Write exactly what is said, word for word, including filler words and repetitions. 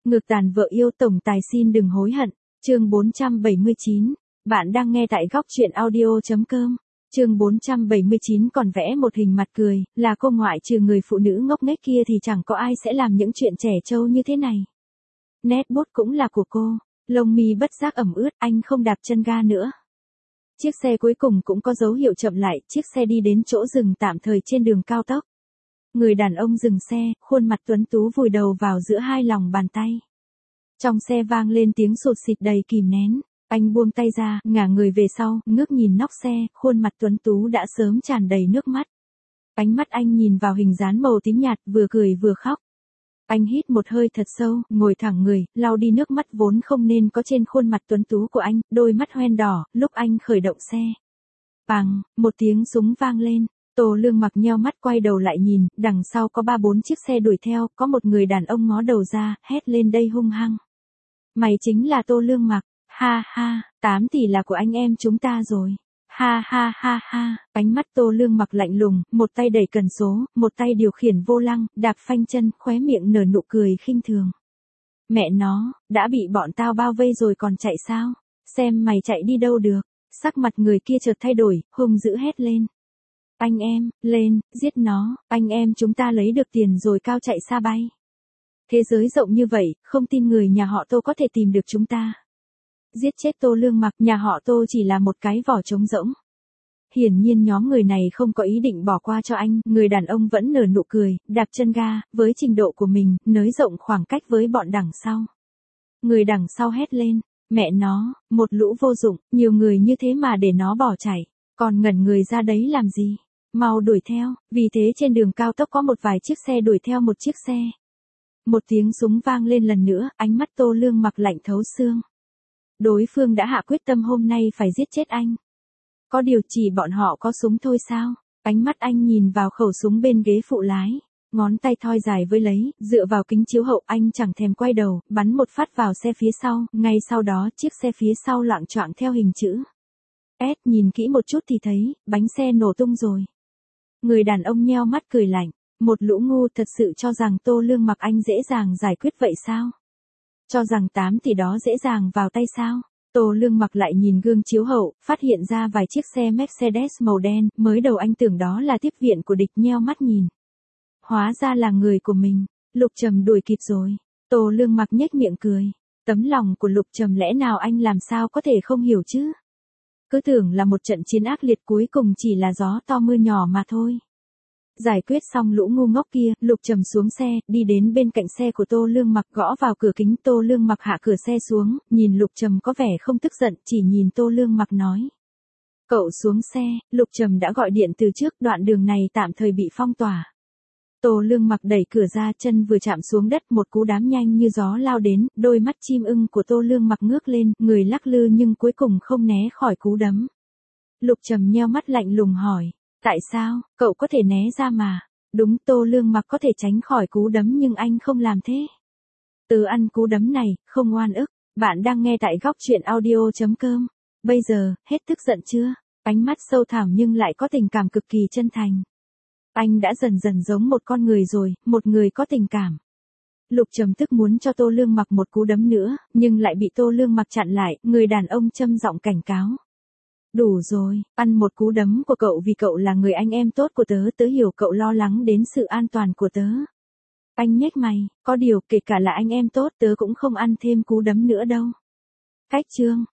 Ngược tàn vợ yêu tổng tài xin đừng hối hận. Chương bốn trăm bảy mươi chín. Bạn đang nghe tại góc truyện audio.com. Chương bốn trăm bảy mươi chín còn vẽ một hình mặt cười, là cô ngoại trừ người phụ nữ ngốc nghếch kia thì chẳng có ai sẽ làm những chuyện trẻ trâu như thế này. Nét bút cũng là của cô, lông mi bất giác ẩm ướt, anh không đạp chân ga nữa. Chiếc xe cuối cùng cũng có dấu hiệu chậm lại, chiếc xe đi đến chỗ dừng tạm thời trên đường cao tốc. Người đàn ông dừng xe, khuôn mặt tuấn tú vùi đầu vào giữa hai lòng bàn tay. Trong xe vang lên tiếng sụt xịt đầy kìm nén. Anh buông tay ra, ngả người về sau, ngước nhìn nóc xe, khuôn mặt tuấn tú đã sớm tràn đầy nước mắt. Ánh mắt anh nhìn vào hình dán màu tím nhạt, vừa cười vừa khóc. Anh hít một hơi thật sâu, ngồi thẳng người, lau đi nước mắt vốn không nên có trên khuôn mặt tuấn tú của anh, đôi mắt hoen đỏ, lúc anh khởi động xe. Bàng, một tiếng súng vang lên, Tô Lương Mặc nheo mắt quay đầu lại nhìn, đằng sau có ba bốn chiếc xe đuổi theo, có một người đàn ông ngó đầu ra, hét lên đầy hung hăng. Mày chính là Tô Lương Mặc, ha ha, tám tỷ là của anh em chúng ta rồi. Ha ha ha ha, ánh mắt Tô Lương Mặc lạnh lùng, một tay đẩy cần số, một tay điều khiển vô lăng, đạp phanh chân, khóe miệng nở nụ cười khinh thường. Mẹ nó, đã bị bọn tao bao vây rồi còn chạy sao? Xem mày chạy đi đâu được. Sắc mặt người kia chợt thay đổi, hung dữ hét lên. Anh em, lên, giết nó, anh em chúng ta lấy được tiền rồi cao chạy xa bay. Thế giới rộng như vậy, không tin người nhà họ Tô có thể tìm được chúng ta. Giết chết Tô Lương Mặc, nhà họ Tô chỉ là một cái vỏ trống rỗng. Hiển nhiên nhóm người này không có ý định bỏ qua cho anh, người đàn ông vẫn nở nụ cười, đạp chân ga, với trình độ của mình, nới rộng khoảng cách với bọn đằng sau. Người đằng sau hét lên, mẹ nó, một lũ vô dụng, nhiều người như thế mà để nó bỏ chạy, còn ngẩn người ra đấy làm gì? Mau đuổi theo, vì thế trên đường cao tốc có một vài chiếc xe đuổi theo một chiếc xe. Một tiếng súng vang lên lần nữa, ánh mắt Tô Lương Mặc lạnh thấu xương. Đối phương đã hạ quyết tâm hôm nay phải giết chết anh. Có điều chỉ bọn họ có súng thôi sao? Ánh mắt anh nhìn vào khẩu súng bên ghế phụ lái, ngón tay thoi dài với lấy, dựa vào kính chiếu hậu anh chẳng thèm quay đầu, bắn một phát vào xe phía sau, ngay sau đó chiếc xe phía sau loạng choạng theo hình chữ S, nhìn kỹ một chút thì thấy, bánh xe nổ tung rồi. Người đàn ông nheo mắt cười lạnh, một lũ ngu thật sự cho rằng Tô Lương Mặc anh dễ dàng giải quyết vậy sao? Cho rằng tám tỷ đó dễ dàng vào tay sao? Tô Lương Mặc lại nhìn gương chiếu hậu, phát hiện ra vài chiếc xe Mercedes màu đen, mới đầu anh tưởng đó là tiếp viện của địch, nheo mắt nhìn. Hóa ra là người của mình, Lục Trầm đuổi kịp rồi. Tô Lương Mặc nhếch miệng cười, tấm lòng của Lục Trầm lẽ nào anh làm sao có thể không hiểu chứ? Cứ tưởng là một trận chiến ác liệt cuối cùng chỉ là gió to mưa nhỏ mà thôi. Giải quyết xong lũ ngu ngốc kia, Lục Trầm xuống xe, đi đến bên cạnh xe của Tô Lương Mặc, gõ vào cửa kính. Tô Lương Mặc hạ cửa xe xuống, nhìn Lục Trầm có vẻ không tức giận, chỉ nhìn Tô Lương Mặc nói. Cậu xuống xe, Lục Trầm đã gọi điện từ trước, đoạn đường này tạm thời bị phong tỏa. Tô Lương Mặc đẩy cửa ra, chân vừa chạm xuống đất, một cú đám nhanh như gió lao đến, đôi mắt chim ưng của Tô Lương Mặc ngước lên, người lắc lư nhưng cuối cùng không né khỏi cú đấm. Lục Trầm nheo mắt lạnh lùng hỏi. Tại sao, cậu có thể né ra mà? Đúng, Tô Lương Mặc có thể tránh khỏi cú đấm nhưng anh không làm thế. Từ ăn cú đấm này, không oan ức. Bạn đang nghe tại góc truyện audio.com. Bây giờ, hết tức giận chưa? Ánh mắt sâu thẳm nhưng lại có tình cảm cực kỳ chân thành. Anh đã dần dần giống một con người rồi, một người có tình cảm. Lục Trầm tức muốn cho Tô Lương Mặc một cú đấm nữa, nhưng lại bị Tô Lương Mặc chặn lại, người đàn ông châm giọng cảnh cáo. Đủ rồi, ăn một cú đấm của cậu vì cậu là người anh em tốt của tớ, tớ hiểu cậu lo lắng đến sự an toàn của tớ. Anh nhếch mày, có điều kể cả là anh em tốt tớ cũng không ăn thêm cú đấm nữa đâu. Cách chương,